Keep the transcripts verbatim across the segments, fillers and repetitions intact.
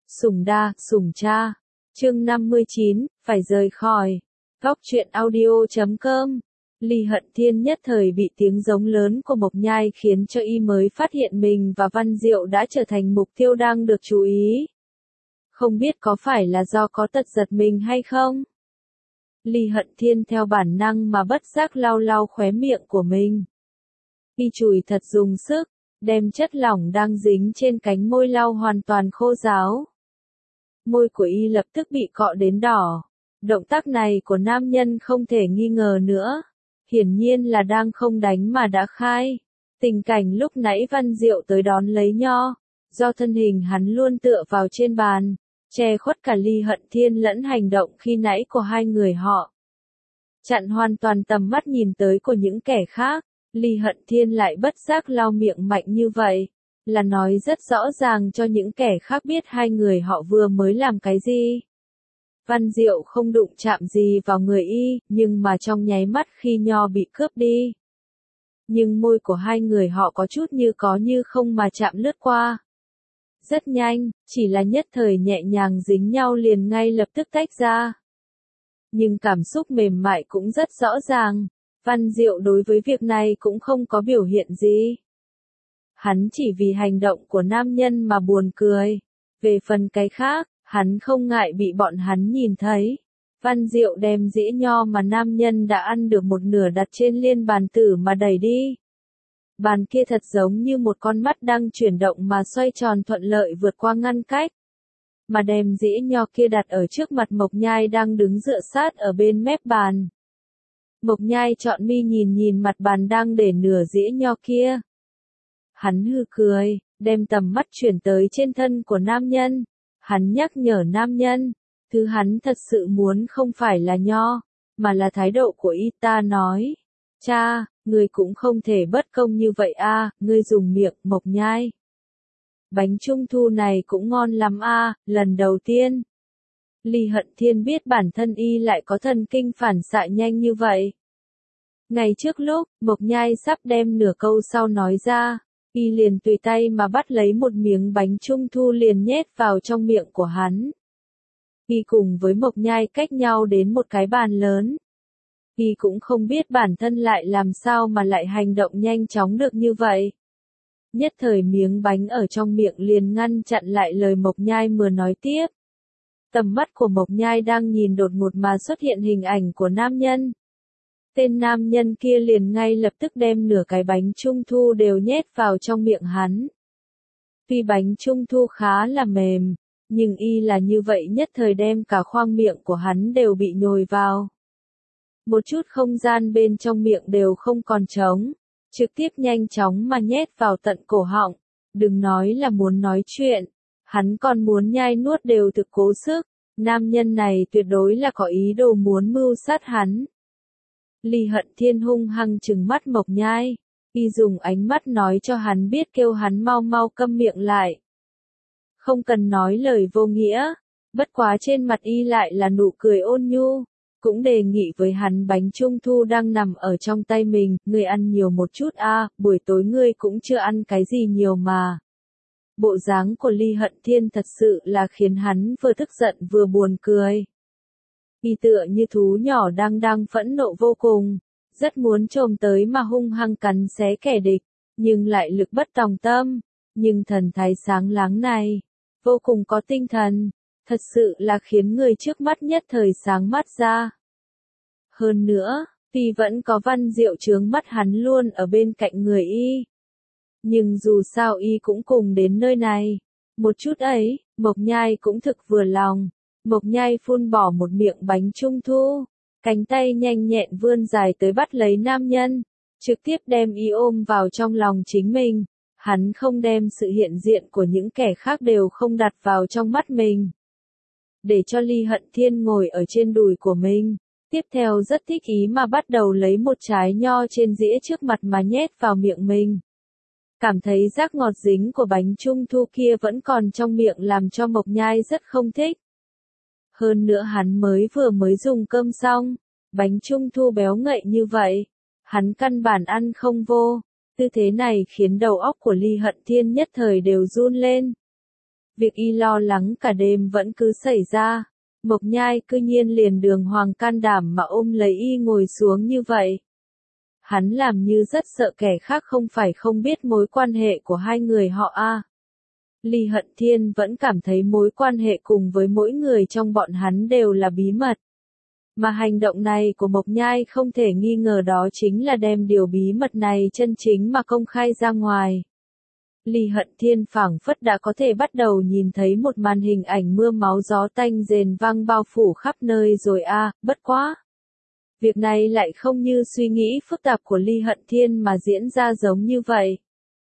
Sủng đa, sủng cha. Chương năm mươi chín, phải rời khỏi. Góc truyện audio chấm com. Ly Hận Thiên nhất thời bị tiếng giống lớn của Mộc Nhai khiến cho y mới phát hiện mình và Văn Diệu đã trở thành mục tiêu đang được chú ý. Không biết có phải là do có tật giật mình hay không? Ly Hận Thiên theo bản năng mà bất giác lau lau khóe miệng của mình. Y chùi thật dùng sức, đem chất lỏng đang dính trên cánh môi lau hoàn toàn khô ráo. Môi của y lập tức bị cọ đến đỏ. Động tác này của nam nhân không thể nghi ngờ nữa. Hiển nhiên là đang không đánh mà đã khai. Tình cảnh lúc nãy Văn Diệu tới đón lấy nho, do thân hình hắn luôn tựa vào trên bàn, che khuất cả Ly Hận Thiên lẫn hành động khi nãy của hai người họ. Chặn hoàn toàn tầm mắt nhìn tới của những kẻ khác, Ly Hận Thiên lại bất giác lau miệng mạnh như vậy, là nói rất rõ ràng cho những kẻ khác biết hai người họ vừa mới làm cái gì. Văn Diệu không đụng chạm gì vào người y, nhưng mà trong nháy mắt khi nho bị cướp đi. Nhưng môi của hai người họ có chút như có như không mà chạm lướt qua. Rất nhanh, chỉ là nhất thời nhẹ nhàng dính nhau liền ngay lập tức tách ra. Nhưng cảm xúc mềm mại cũng rất rõ ràng, Văn Diệu đối với việc này cũng không có biểu hiện gì. Hắn chỉ vì hành động của nam nhân mà buồn cười. Về phần cái khác, hắn không ngại bị bọn hắn nhìn thấy. Văn Diệu đem dĩa nho mà nam nhân đã ăn được một nửa đặt trên liên bàn tử mà đẩy đi. Bàn kia thật giống như một con mắt đang chuyển động mà xoay tròn thuận lợi vượt qua ngăn cách. Mà đem dĩa nho kia đặt ở trước mặt Mộc Nhai đang đứng dựa sát ở bên mép bàn. Mộc Nhai trọn mi nhìn nhìn mặt bàn đang để nửa dĩa nho kia. Hắn hừ cười, đem tầm mắt chuyển tới trên thân của nam nhân. Hắn nhắc nhở nam nhân, thứ hắn thật sự muốn không phải là nho, mà là thái độ của y. Ta nói, cha, ngươi cũng không thể bất công như vậy a, ngươi dùng miệng. Mộc Nhai. Bánh trung thu này cũng ngon lắm a, lần đầu tiên. Ly Hận Thiên biết bản thân y lại có thần kinh phản xạ nhanh như vậy. Ngày trước lúc, Mộc Nhai sắp đem nửa câu sau nói ra, y liền tùy tay mà bắt lấy một miếng bánh trung thu liền nhét vào trong miệng của hắn. Y cùng với Mộc Nhai cách nhau đến một cái bàn lớn. Y cũng không biết bản thân lại làm sao mà lại hành động nhanh chóng được như vậy. Nhất thời miếng bánh ở trong miệng liền ngăn chặn lại lời Mộc Nhai vừa nói tiếp. Tầm mắt của Mộc Nhai đang nhìn đột ngột mà xuất hiện hình ảnh của nam nhân. Tên nam nhân kia liền ngay lập tức đem nửa cái bánh trung thu đều nhét vào trong miệng hắn. Tuy bánh trung thu khá là mềm, nhưng y là như vậy nhất thời đem cả khoang miệng của hắn đều bị nhồi vào. Một chút không gian bên trong miệng đều không còn trống, trực tiếp nhanh chóng mà nhét vào tận cổ họng. Đừng nói là muốn nói chuyện, hắn còn muốn nhai nuốt đều thực cố sức. Nam nhân này tuyệt đối là có ý đồ muốn mưu sát hắn. Ly Hận Thiên hung hăng trừng mắt Mộc Nhai, y dùng ánh mắt nói cho hắn biết kêu hắn mau mau câm miệng lại. Không cần nói lời vô nghĩa, bất quá trên mặt y lại là nụ cười ôn nhu, cũng đề nghị với hắn bánh trung thu đang nằm ở trong tay mình, ngươi ăn nhiều một chút a, buổi tối ngươi cũng chưa ăn cái gì nhiều mà. Bộ dáng của Ly Hận Thiên thật sự là khiến hắn vừa tức giận vừa buồn cười. Y tựa như thú nhỏ đang đang phẫn nộ vô cùng, rất muốn chồm tới mà hung hăng cắn xé kẻ địch, nhưng lại lực bất tòng tâm. Nhưng thần thái sáng láng này, vô cùng có tinh thần, thật sự là khiến người trước mắt nhất thời sáng mắt ra. Hơn nữa, tuy vẫn có Văn Diệu chướng mắt hắn luôn ở bên cạnh người y. Nhưng dù sao y cũng cùng đến nơi này. Một chút ấy, Mộc Nhai cũng thực vừa lòng. Mộc Nhai phun bỏ một miệng bánh trung thu, cánh tay nhanh nhẹn vươn dài tới bắt lấy nam nhân, trực tiếp đem y ôm vào trong lòng chính mình. Hắn không đem sự hiện diện của những kẻ khác đều không đặt vào trong mắt mình. Để cho Ly Hận Thiên ngồi ở trên đùi của mình, tiếp theo rất thích ý mà bắt đầu lấy một trái nho trên dĩa trước mặt mà nhét vào miệng mình. Cảm thấy rác ngọt dính của bánh trung thu kia vẫn còn trong miệng làm cho Mộc Nhai rất không thích. Hơn nữa hắn mới vừa mới dùng cơm xong, bánh trung thu béo ngậy như vậy, hắn căn bản ăn không vô, tư thế này khiến đầu óc của Ly Hận Thiên nhất thời đều run lên. Việc y lo lắng cả đêm vẫn cứ xảy ra. Mộc Nhai cư nhiên liền đường hoàng can đảm mà ôm lấy y ngồi xuống như vậy. Hắn làm như rất sợ kẻ khác không phải không biết mối quan hệ của hai người họ a. À. Ly Hận Thiên vẫn cảm thấy mối quan hệ cùng với mỗi người trong bọn hắn đều là bí mật. Mà hành động này của Mộc Nhai không thể nghi ngờ đó chính là đem điều bí mật này chân chính mà công khai ra ngoài. Ly Hận Thiên phảng phất đã có thể bắt đầu nhìn thấy một màn hình ảnh mưa máu gió tanh rền vang bao phủ khắp nơi rồi a, à, bất quá. Việc này lại không như suy nghĩ phức tạp của Ly Hận Thiên mà diễn ra giống như vậy.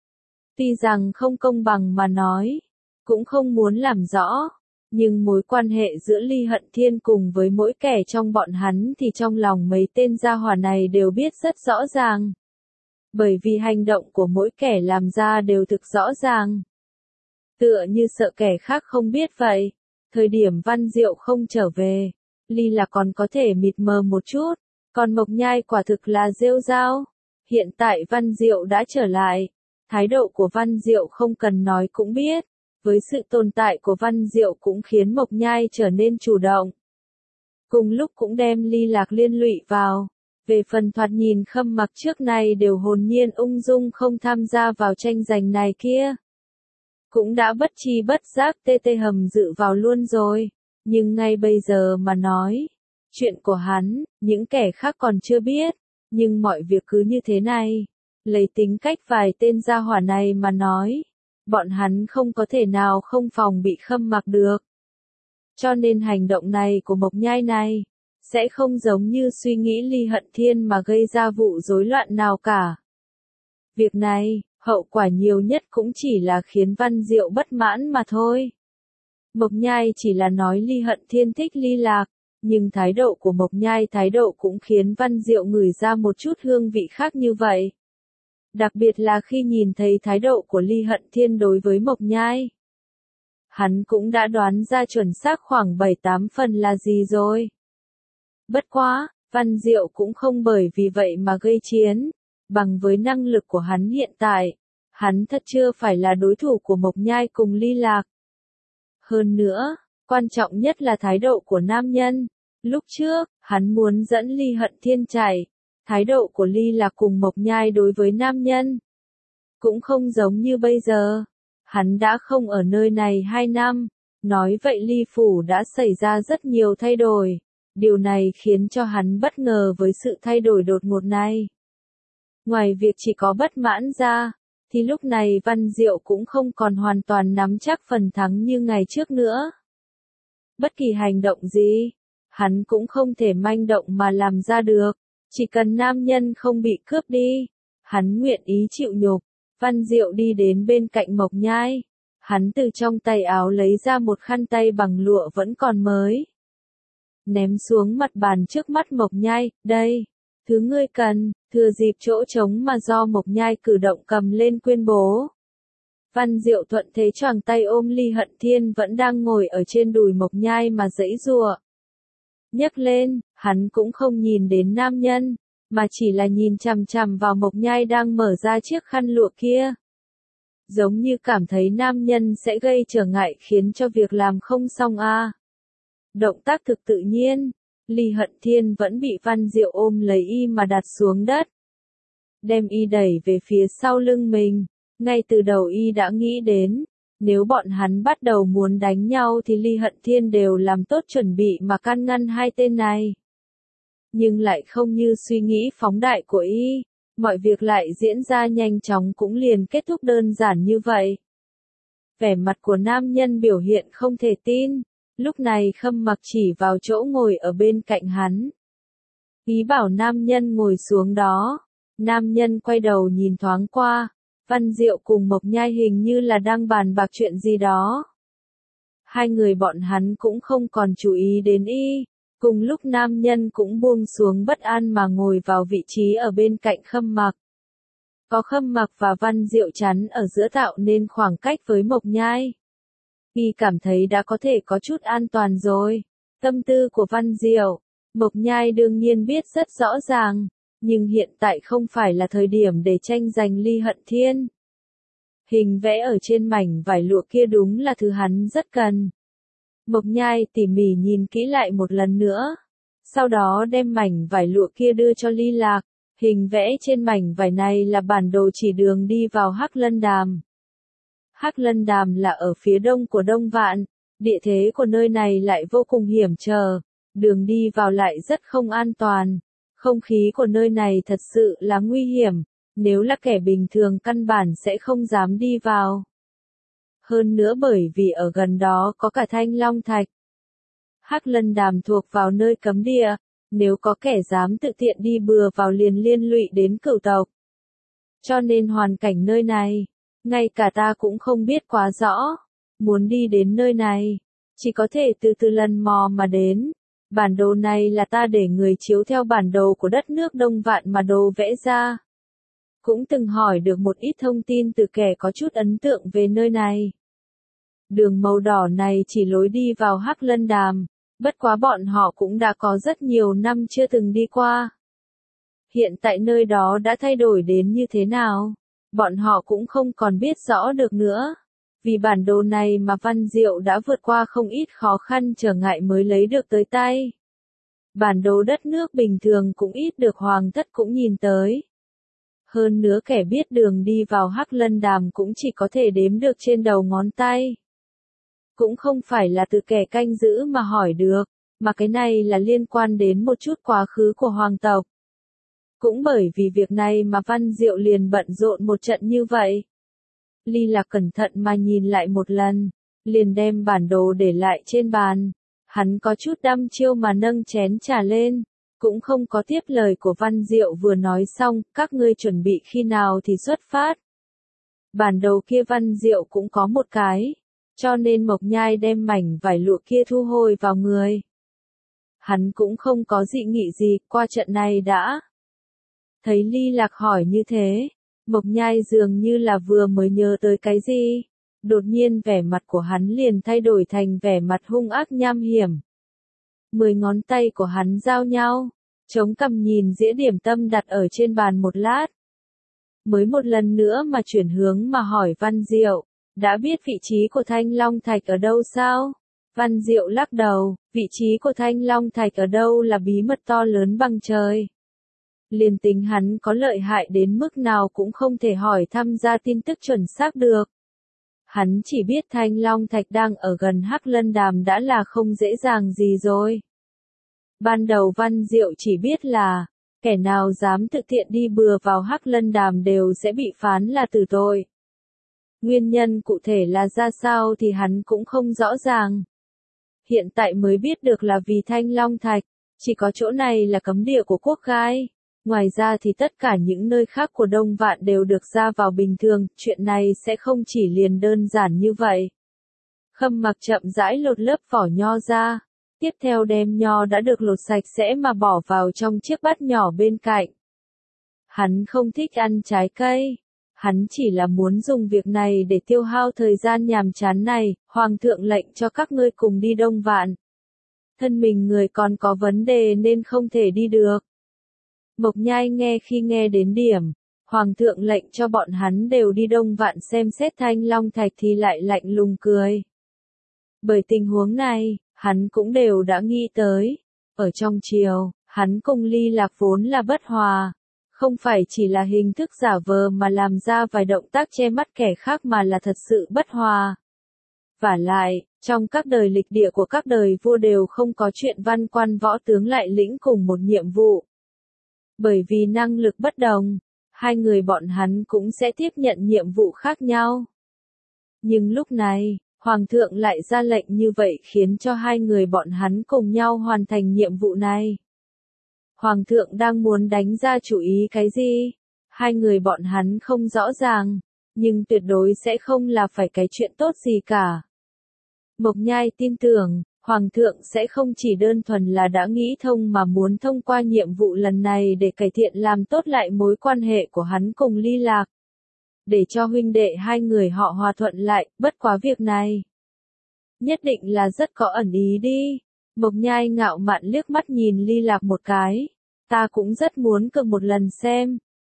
Tuy rằng không công bằng mà nói, cũng không muốn làm rõ, nhưng mối quan hệ giữa Ly Hận Thiên cùng với mỗi kẻ trong bọn hắn thì trong lòng mấy tên gia hỏa này đều biết rất rõ ràng. Bởi vì hành động của mỗi kẻ làm ra đều thực rõ ràng. Tựa như sợ kẻ khác không biết vậy. Thời điểm Văn Diệu không trở về, Ly là còn có thể mịt mờ một chút, còn Mộc Nhai quả thực là rêu rao. Hiện tại Văn Diệu đã trở lại, thái độ của Văn Diệu không cần nói cũng biết, với sự tồn tại của Văn Diệu cũng khiến Mộc Nhai trở nên chủ động. Cùng lúc cũng đem Ly Lạc liên lụy vào. Về phần thoạt nhìn Khâm Mặc trước này đều hồn nhiên ung dung không tham gia vào tranh giành này kia. Cũng đã bất chi bất giác tê tê hầm dự vào luôn rồi, nhưng ngay bây giờ mà nói, chuyện của hắn, những kẻ khác còn chưa biết, nhưng mọi việc cứ như thế này, lấy tính cách vài tên gia hỏa này mà nói, bọn hắn không có thể nào không phòng bị Khâm Mặc được. Cho nên hành động này của Mộc Nhai này, sẽ không giống như suy nghĩ Ly Hận Thiên mà gây ra vụ rối loạn nào cả. Việc này, hậu quả nhiều nhất cũng chỉ là khiến Văn Diệu bất mãn mà thôi. Mộc Nhai chỉ là nói Ly Hận Thiên thích Ly Lạc, nhưng thái độ của Mộc Nhai thái độ cũng khiến Văn Diệu ngửi ra một chút hương vị khác như vậy. Đặc biệt là khi nhìn thấy thái độ của Ly Hận Thiên đối với Mộc Nhai. Hắn cũng đã đoán ra chuẩn xác khoảng bảy tám phần là gì rồi. Bất quá, Văn Diệu cũng không bởi vì vậy mà gây chiến, bằng với năng lực của hắn hiện tại, hắn thật chưa phải là đối thủ của Mộc Nhai cùng Ly Lạc. Hơn nữa, quan trọng nhất là thái độ của nam nhân, lúc trước, hắn muốn dẫn Ly Hận Thiên chạy, thái độ của Ly Lạc cùng Mộc Nhai đối với nam nhân, cũng không giống như bây giờ, hắn đã không ở nơi này hai năm, nói vậy Ly Phủ đã xảy ra rất nhiều thay đổi. Điều này khiến cho hắn bất ngờ với sự thay đổi đột ngột này. Ngoài việc chỉ có bất mãn ra, thì lúc này Văn Diệu cũng không còn hoàn toàn nắm chắc phần thắng như ngày trước nữa. Bất kỳ hành động gì, hắn cũng không thể manh động mà làm ra được, chỉ cần nam nhân không bị cướp đi, hắn nguyện ý chịu nhục. Văn Diệu đi đến bên cạnh Mộc Nhai, hắn từ trong tay áo lấy ra một khăn tay bằng lụa vẫn còn mới. Ném xuống mặt bàn trước mắt Mộc Nhai, đây, thứ ngươi cần, thừa dịp chỗ trống mà do Mộc Nhai cử động cầm lên tuyên bố. Văn Diệu thuận thế choàng tay ôm Ly Hận Thiên vẫn đang ngồi ở trên đùi Mộc Nhai mà giãy giụa. Nhấc lên, hắn cũng không nhìn đến nam nhân, mà chỉ là nhìn chằm chằm vào Mộc Nhai đang mở ra chiếc khăn lụa kia. Giống như cảm thấy nam nhân sẽ gây trở ngại khiến cho việc làm không xong a. À. Động tác thực tự nhiên, Ly Hận Thiên vẫn bị Văn Diệu ôm lấy y mà đặt xuống đất. Đem y đẩy về phía sau lưng mình, ngay từ đầu y đã nghĩ đến, nếu bọn hắn bắt đầu muốn đánh nhau thì Ly Hận Thiên đều làm tốt chuẩn bị mà can ngăn hai tên này. Nhưng lại không như suy nghĩ phóng đại của y, mọi việc lại diễn ra nhanh chóng cũng liền kết thúc đơn giản như vậy. Vẻ mặt của nam nhân biểu hiện không thể tin. Lúc này Khâm Mặc chỉ vào chỗ ngồi ở bên cạnh hắn. Ý bảo nam nhân ngồi xuống đó. Nam nhân quay đầu nhìn thoáng qua. Văn Diệu cùng Mộc Nhai hình như là đang bàn bạc chuyện gì đó. Hai người bọn hắn cũng không còn chú ý đến y. Cùng lúc nam nhân cũng buông xuống bất an mà ngồi vào vị trí ở bên cạnh Khâm Mặc. Có Khâm Mặc và Văn Diệu chắn ở giữa tạo nên khoảng cách với Mộc Nhai. Y cảm thấy đã có thể có chút an toàn rồi. Tâm tư của Văn Diệu, Mộc Nhai đương nhiên biết rất rõ ràng, nhưng hiện tại không phải là thời điểm để tranh giành Ly Hận Thiên. Hình vẽ ở trên mảnh vải lụa kia đúng là thứ hắn rất cần. Mộc Nhai tỉ mỉ nhìn kỹ lại một lần nữa. Sau đó đem mảnh vải lụa kia đưa cho Ly Lạc. Hình vẽ trên mảnh vải này là bản đồ chỉ đường đi vào Hắc Lân Đàm. Hắc Lân Đàm là ở phía đông của Đông Vạn. Địa thế của nơi này lại vô cùng hiểm trở. Đường đi vào lại rất không an toàn. Không khí của nơi này thật sự là nguy hiểm. Nếu là kẻ bình thường căn bản sẽ không dám đi vào. Hơn nữa bởi vì ở gần đó có cả Thanh Long Thạch. Hắc Lân Đàm thuộc vào nơi cấm địa, nếu có kẻ dám tự tiện đi bừa vào liền liên lụy đến cửu tộc. Cho nên hoàn cảnh nơi này, ngay cả ta cũng không biết quá rõ. Muốn đi đến nơi này, chỉ có thể từ từ lần mò mà đến. Bản đồ này là ta để người chiếu theo bản đồ của đất nước Đông Vạn mà đồ vẽ ra. Cũng từng hỏi được một ít thông tin từ kẻ có chút ấn tượng về nơi này. Đường màu đỏ này chỉ lối đi vào Hắc Lân Đàm, bất quá bọn họ cũng đã có rất nhiều năm chưa từng đi qua. Hiện tại nơi đó đã thay đổi đến như thế nào, bọn họ cũng không còn biết rõ được nữa. Vì bản đồ này mà Văn Diệu đã vượt qua không ít khó khăn trở ngại mới lấy được tới tay. Bản đồ đất nước bình thường cũng ít được hoàng thất cũng nhìn tới. Hơn nữa kẻ biết đường đi vào Hắc Lân Đàm cũng chỉ có thể đếm được trên đầu ngón tay. Cũng không phải là từ kẻ canh giữ mà hỏi được, mà cái này là liên quan đến một chút quá khứ của hoàng tộc. Cũng bởi vì việc này mà Văn Diệu liền bận rộn một trận như vậy. Ly Lạc cẩn thận mà nhìn lại một lần, liền đem bản đồ để lại trên bàn. Hắn có chút đăm chiêu mà nâng chén trà lên, cũng không có tiếp lời của Văn Diệu vừa nói xong, các ngươi chuẩn bị khi nào thì xuất phát. Bản đồ kia Văn Diệu cũng có một cái, cho nên Mộc Nhai đem mảnh vải lụa kia thu hồi vào người. Hắn cũng không có dị nghị gì, qua trận này đã. Thấy Ly Lạc hỏi như thế, Mộc Nhai dường như là vừa mới nhớ tới cái gì. Đột nhiên vẻ mặt của hắn liền thay đổi thành vẻ mặt hung ác nham hiểm. Mười ngón tay của hắn giao nhau, chống cằm nhìn dĩa điểm tâm đặt ở trên bàn một lát. Mới một lần nữa mà chuyển hướng mà hỏi Văn Diệu, đã biết vị trí của Thanh Long Thạch ở đâu sao? Văn Diệu lắc đầu, vị trí của Thanh Long Thạch ở đâu là bí mật to lớn bằng trời. Liền tính hắn có lợi hại đến mức nào cũng không thể hỏi thăm ra tin tức chuẩn xác được. Hắn chỉ biết Thanh Long Thạch đang ở gần Hắc Lân Đàm đã là không dễ dàng gì rồi. Ban đầu Văn Diệu chỉ biết là, kẻ nào dám thực hiện đi bừa vào Hắc Lân Đàm đều sẽ bị phán là tử tội. Nguyên nhân cụ thể là ra sao thì hắn cũng không rõ ràng. Hiện tại mới biết được là vì Thanh Long Thạch, chỉ có chỗ này là cấm địa của quốc gai. Ngoài ra thì tất cả những nơi khác của Đông Vạn đều được ra vào bình thường, chuyện này sẽ không chỉ liền đơn giản như vậy. Khâm Mặc chậm rãi lột lớp vỏ nho ra, tiếp theo đem nho đã được lột sạch sẽ mà bỏ vào trong chiếc bát nhỏ bên cạnh. Hắn không thích ăn trái cây, hắn chỉ là muốn dùng việc này để tiêu hao thời gian nhàm chán này, Hoàng thượng lệnh cho các ngươi cùng đi Đông Vạn. Thân mình người còn có vấn đề nên không thể đi được. Mộc Nhai nghe khi nghe đến điểm, Hoàng thượng lệnh cho bọn hắn đều đi Đông Vạn xem xét Thanh Long Thạch thì lại lạnh lùng cười. Bởi tình huống này, hắn cũng đều đã nghĩ tới. Ở trong triều, hắn cùng Ly Lạc vốn là bất hòa. Không phải chỉ là hình thức giả vờ mà làm ra vài động tác che mắt kẻ khác mà là thật sự bất hòa. Vả lại, trong các đời lịch địa của các đời vua đều không có chuyện văn quan võ tướng lại lĩnh cùng một nhiệm vụ. Bởi vì năng lực bất đồng, hai người bọn hắn cũng sẽ tiếp nhận nhiệm vụ khác nhau. Nhưng lúc này, Hoàng thượng lại ra lệnh như vậy khiến cho hai người bọn hắn cùng nhau hoàn thành nhiệm vụ này. Hoàng thượng đang muốn đánh ra chủ ý cái gì? Hai người bọn hắn không rõ ràng, nhưng tuyệt đối sẽ không là phải cái chuyện tốt gì cả. Mộc Nhai tin tưởng, Hoàng thượng sẽ không chỉ đơn thuần là đã nghĩ thông mà muốn thông qua nhiệm vụ lần này để cải thiện làm tốt lại mối quan hệ của hắn cùng Ly Lạc. Để cho huynh đệ hai người họ hòa thuận lại, bất quá việc này. Nhất định là rất có ẩn ý đi. Mộc Nhai ngạo mạn liếc mắt nhìn Ly Lạc một cái. Ta cũng rất muốn cực một lần xem.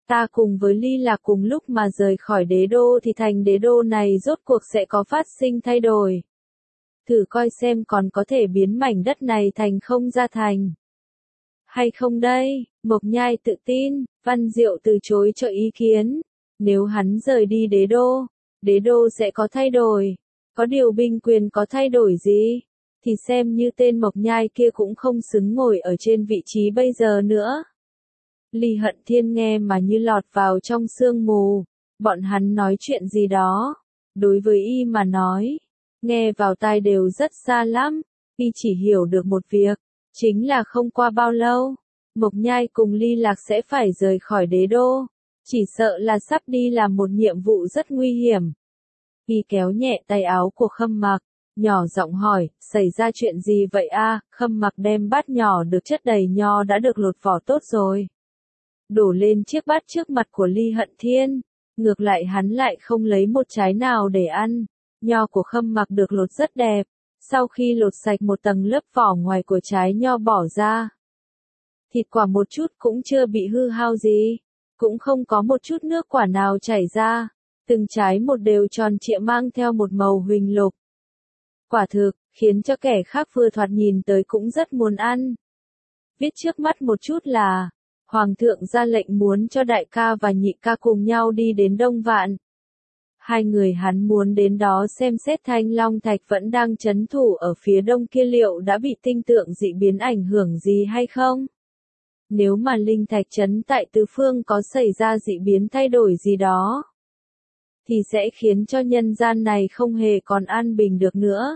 Ta cùng với Ly Lạc cùng lúc mà rời khỏi đế đô thì thành đế đô này rốt cuộc sẽ có phát sinh thay đổi. Thử coi xem còn có thể biến mảnh đất này thành không gia thành. Hay không đây? Mộc Nhai tự tin, Văn Diệu từ chối cho ý kiến. Nếu hắn rời đi đế đô, đế đô sẽ có thay đổi. Có điều binh quyền có thay đổi gì? Thì xem như tên Mộc Nhai kia cũng không xứng ngồi ở trên vị trí bây giờ nữa. Ly Hận Thiên nghe mà như lọt vào trong sương mù. Bọn hắn nói chuyện gì đó. Đối với y mà nói, nghe vào tai đều rất xa lắm. Y chỉ hiểu được một việc, chính là không qua bao lâu, Mộc Nhai cùng Ly Lạc sẽ phải rời khỏi đế đô. Chỉ sợ là sắp đi làm một nhiệm vụ rất nguy hiểm. Y kéo nhẹ tay áo của Khâm Mặc, nhỏ giọng hỏi, xảy ra chuyện gì vậy a? Khâm Mặc đem bát nhỏ được chất đầy nho đã được lột vỏ tốt rồi, đổ lên chiếc bát trước mặt của Ly Hận Thiên. Ngược lại hắn lại không lấy một trái nào để ăn. Nho của Khâm Mặc được lột rất đẹp. Sau khi lột sạch một tầng lớp vỏ ngoài của trái nho bỏ ra, thịt quả một chút cũng chưa bị hư hao gì, cũng không có một chút nước quả nào chảy ra. Từng trái một đều tròn trịa mang theo một màu huỳnh lục. Quả thực, khiến cho kẻ khác vừa thoạt nhìn tới cũng rất muốn ăn. Viết trước mắt một chút là, Hoàng thượng ra lệnh muốn cho đại ca và nhị ca cùng nhau đi đến Đông Vạn. Hai người hắn muốn đến đó xem xét Thanh Long Thạch vẫn đang trấn thủ ở phía đông kia liệu đã bị tinh tượng dị biến ảnh hưởng gì hay không? Nếu mà linh thạch trấn tại tứ phương có xảy ra dị biến thay đổi gì đó, thì sẽ khiến cho nhân gian này không hề còn an bình được nữa.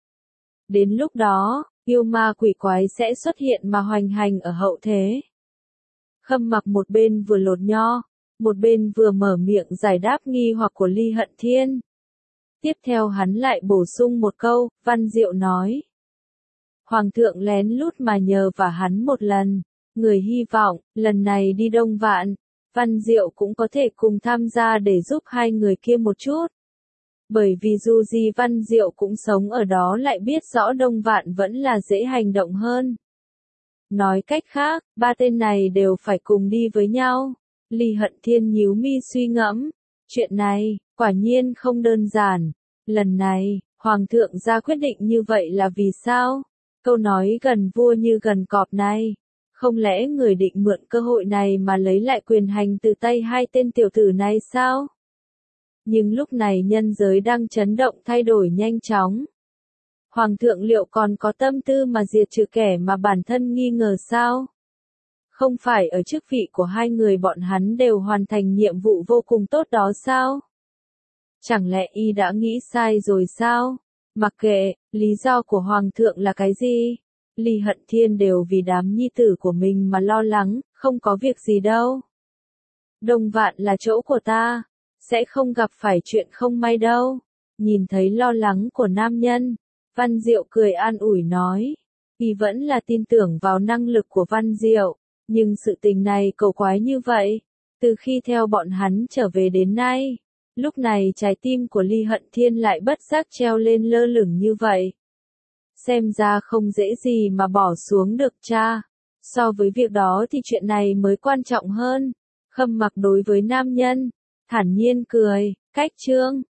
Đến lúc đó, yêu ma quỷ quái sẽ xuất hiện mà hoành hành ở hậu thế. Khâm Mặc một bên vừa lột nho, một bên vừa mở miệng giải đáp nghi hoặc của Ly Hận Thiên. Tiếp theo hắn lại bổ sung một câu, Văn Diệu nói. Hoàng thượng lén lút mà nhờ vả hắn một lần, người hy vọng, lần này đi Đông Vạn, Văn Diệu cũng có thể cùng tham gia để giúp hai người kia một chút. Bởi vì dù gì Văn Diệu cũng sống ở đó lại biết rõ Đông Vạn vẫn là dễ hành động hơn. Nói cách khác, ba tên này đều phải cùng đi với nhau. Ly Hận Thiên nhíu mi suy ngẫm. Chuyện này, quả nhiên không đơn giản. Lần này, Hoàng thượng ra quyết định như vậy là vì sao? Câu nói gần vua như gần cọp này. Không lẽ người định mượn cơ hội này mà lấy lại quyền hành từ tay hai tên tiểu tử này sao? Nhưng lúc này nhân giới đang chấn động thay đổi nhanh chóng. Hoàng thượng liệu còn có tâm tư mà diệt trừ kẻ mà bản thân nghi ngờ sao? Không phải ở chức vị của hai người bọn hắn đều hoàn thành nhiệm vụ vô cùng tốt đó sao? Chẳng lẽ y đã nghĩ sai rồi sao? Mặc kệ, lý do của Hoàng thượng là cái gì? Ly Hận Thiên đều vì đám nhi tử của mình mà lo lắng, không có việc gì đâu. Đông Vạn là chỗ của ta, sẽ không gặp phải chuyện không may đâu. Nhìn thấy lo lắng của nam nhân, Văn Diệu cười an ủi nói. Y vẫn là tin tưởng vào năng lực của Văn Diệu, nhưng sự tình này cầu quái như vậy. Từ khi theo bọn hắn trở về đến nay, lúc này trái tim của Ly Hận Thiên lại bất giác treo lên lơ lửng như vậy. Xem ra không dễ gì mà bỏ xuống được cha. So với việc đó thì chuyện này mới quan trọng hơn. Khâm Mặc đối với nam nhân, thản nhiên cười, cách chương.